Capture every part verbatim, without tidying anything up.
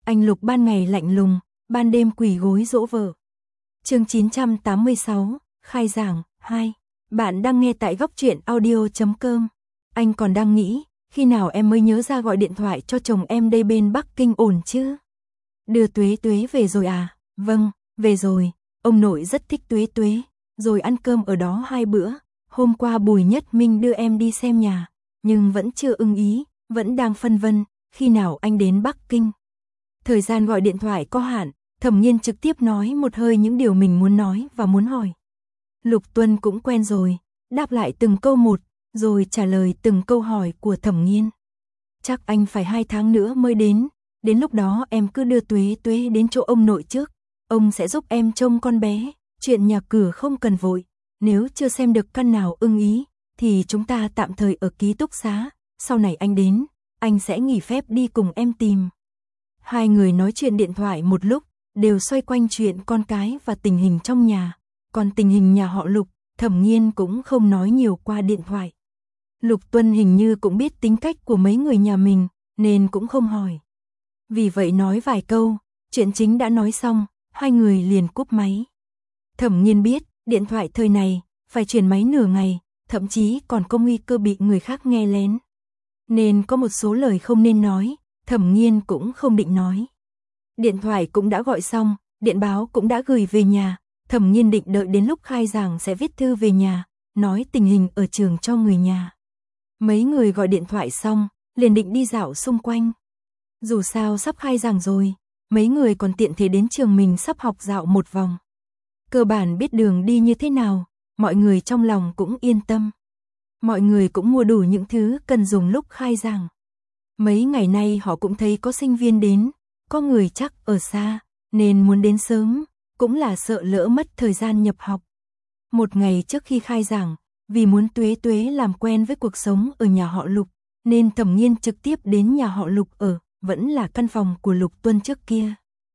Anh Lục ban ngày lạnh lùng, ban đêm quỳ gối dỗ vợ. Chương chín trăm tám mươi sáu, khai giảng, hai. Bạn đang nghe tại góc truyện audio chấm com. Anh còn đang nghĩ, khi nào em mới nhớ ra gọi điện thoại cho chồng em đây bên Bắc Kinh ổn chứ? Đưa Tuế Tuế về rồi à? Vâng, về rồi, ông nội rất thích Tuế Tuế, rồi ăn cơm ở đó hai bữa. Hôm qua Bùi Nhất Minh đưa em đi xem nhà, nhưng vẫn chưa ưng ý, vẫn đang phân vân, khi nào anh đến Bắc Kinh. Thời gian gọi điện thoại có hạn, Thẩm Nghiên trực tiếp nói một hơi những điều mình muốn nói và muốn hỏi. Lục Tuân cũng quen rồi, đáp lại từng câu một, rồi trả lời từng câu hỏi của Thẩm Nghiên. Chắc anh phải hai tháng nữa mới đến, đến lúc đó em cứ đưa Tuế Tuế đến chỗ ông nội trước, ông sẽ giúp em trông con bé, chuyện nhà cửa không cần vội, nếu chưa xem được căn nào ưng ý, thì chúng ta tạm thời ở ký túc xá, sau này anh đến, anh sẽ nghỉ phép đi cùng em tìm. Hai người nói chuyện điện thoại một lúc, đều xoay quanh chuyện con cái và tình hình trong nhà, còn tình hình nhà họ Lục, Thẩm Nghiên cũng không nói nhiều qua điện thoại. Lục Tuân hình như cũng biết tính cách của mấy người nhà mình, nên cũng không hỏi. Vì vậy nói vài câu, chuyện chính đã nói xong, hai người liền cúp máy. Thẩm Nghiên biết, điện thoại thời này, phải chuyển máy nửa ngày, thậm chí còn có nguy cơ bị người khác nghe lén. Nên có một số lời không nên nói, Thẩm Nghiên cũng không định nói. Điện thoại cũng đã gọi xong, điện báo cũng đã gửi về nhà, Thẩm Nghiên định đợi đến lúc khai giảng sẽ viết thư về nhà, nói tình hình ở trường cho người nhà. Mấy người gọi điện thoại xong, liền định đi dạo xung quanh. Dù sao sắp khai giảng rồi, mấy người còn tiện thể đến trường mình sắp học dạo một vòng. Cơ bản biết đường đi như thế nào, mọi người trong lòng cũng yên tâm. Mọi người cũng mua đủ những thứ cần dùng lúc khai giảng. Mấy ngày nay họ cũng thấy có sinh viên đến, có người chắc ở xa, nên muốn đến sớm, cũng là sợ lỡ mất thời gian nhập học. Một ngày trước khi khai giảng, vì muốn Tuế Tuế làm quen với cuộc sống ở nhà họ Lục, nên Thẩm Nghiên trực tiếp đến nhà họ Lục ở, vẫn là căn phòng của Lục Tuân trước kia.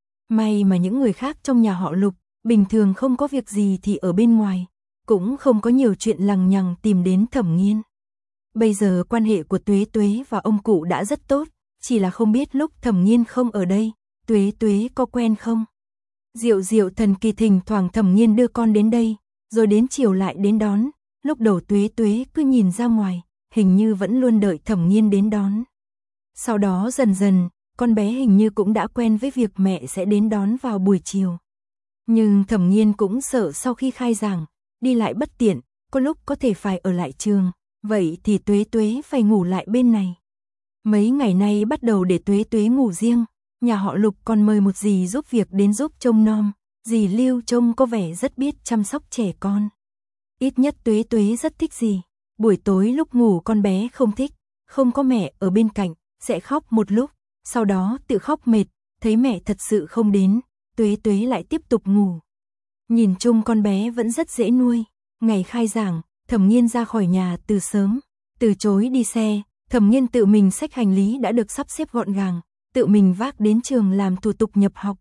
May mà những người khác trong nhà họ Lục, bình thường không có việc gì thì ở bên ngoài, cũng không có nhiều chuyện lằng nhằng tìm đến Thẩm Nghiên. Bây giờ quan hệ của Tuế Tuế và ông cụ đã rất tốt, chỉ là không biết lúc Thẩm Nghiên không ở đây, Tuế Tuế có quen không? Diệu diệu thần kỳ thỉnh thoảng Thẩm Nghiên đưa con đến đây, rồi đến chiều lại đến đón, lúc đầu Tuế Tuế cứ nhìn ra ngoài, hình như vẫn luôn đợi Thẩm Nghiên đến đón. Sau đó dần dần, con bé hình như cũng đã quen với việc mẹ sẽ đến đón vào buổi chiều. Nhưng Thẩm Nghiên cũng sợ sau khi khai giảng, đi lại bất tiện, có lúc có thể phải ở lại trường, vậy thì Tuế Tuế phải ngủ lại bên này. Mấy ngày nay bắt đầu để Tuế Tuế ngủ riêng, nhà họ Lục còn mời một dì giúp việc đến giúp trông nom, dì Lưu trông có vẻ rất biết chăm sóc trẻ con. Ít nhất Tuế Tuế rất thích dì, buổi tối lúc ngủ con bé không thích, không có mẹ ở bên cạnh, sẽ khóc một lúc, sau đó tự khóc mệt, thấy mẹ thật sự không đến, Tuế Tuế lại tiếp tục ngủ. Nhìn chung con bé vẫn rất dễ nuôi, ngày khai giảng, Thẩm Nghiên ra khỏi nhà từ sớm, từ chối đi xe, Thẩm Nghiên tự mình xách hành lý đã được sắp xếp gọn gàng, tự mình vác đến trường làm thủ tục nhập học.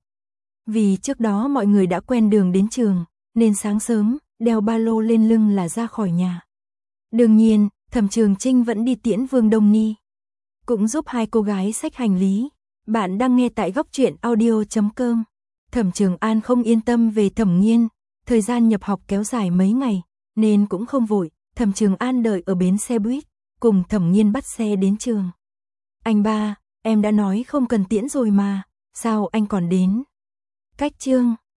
Vì trước đó mọi người đã quen đường đến trường, nên sáng sớm, đeo ba lô lên lưng là ra khỏi nhà. Đương nhiên, Thẩm Trường Trinh vẫn đi tiễn Vương Đông Ni, cũng giúp hai cô gái xách hành lý. Bạn đang nghe tại góc truyện audio chấm com. Thẩm Trường An không yên tâm về Thẩm Nghiên, thời gian nhập học kéo dài mấy ngày, nên cũng không vội, Thẩm Trường An đợi ở bến xe buýt, cùng Thẩm Nghiên bắt xe đến trường. Anh ba, em đã nói không cần tiễn rồi mà, sao anh còn đến? Cách chương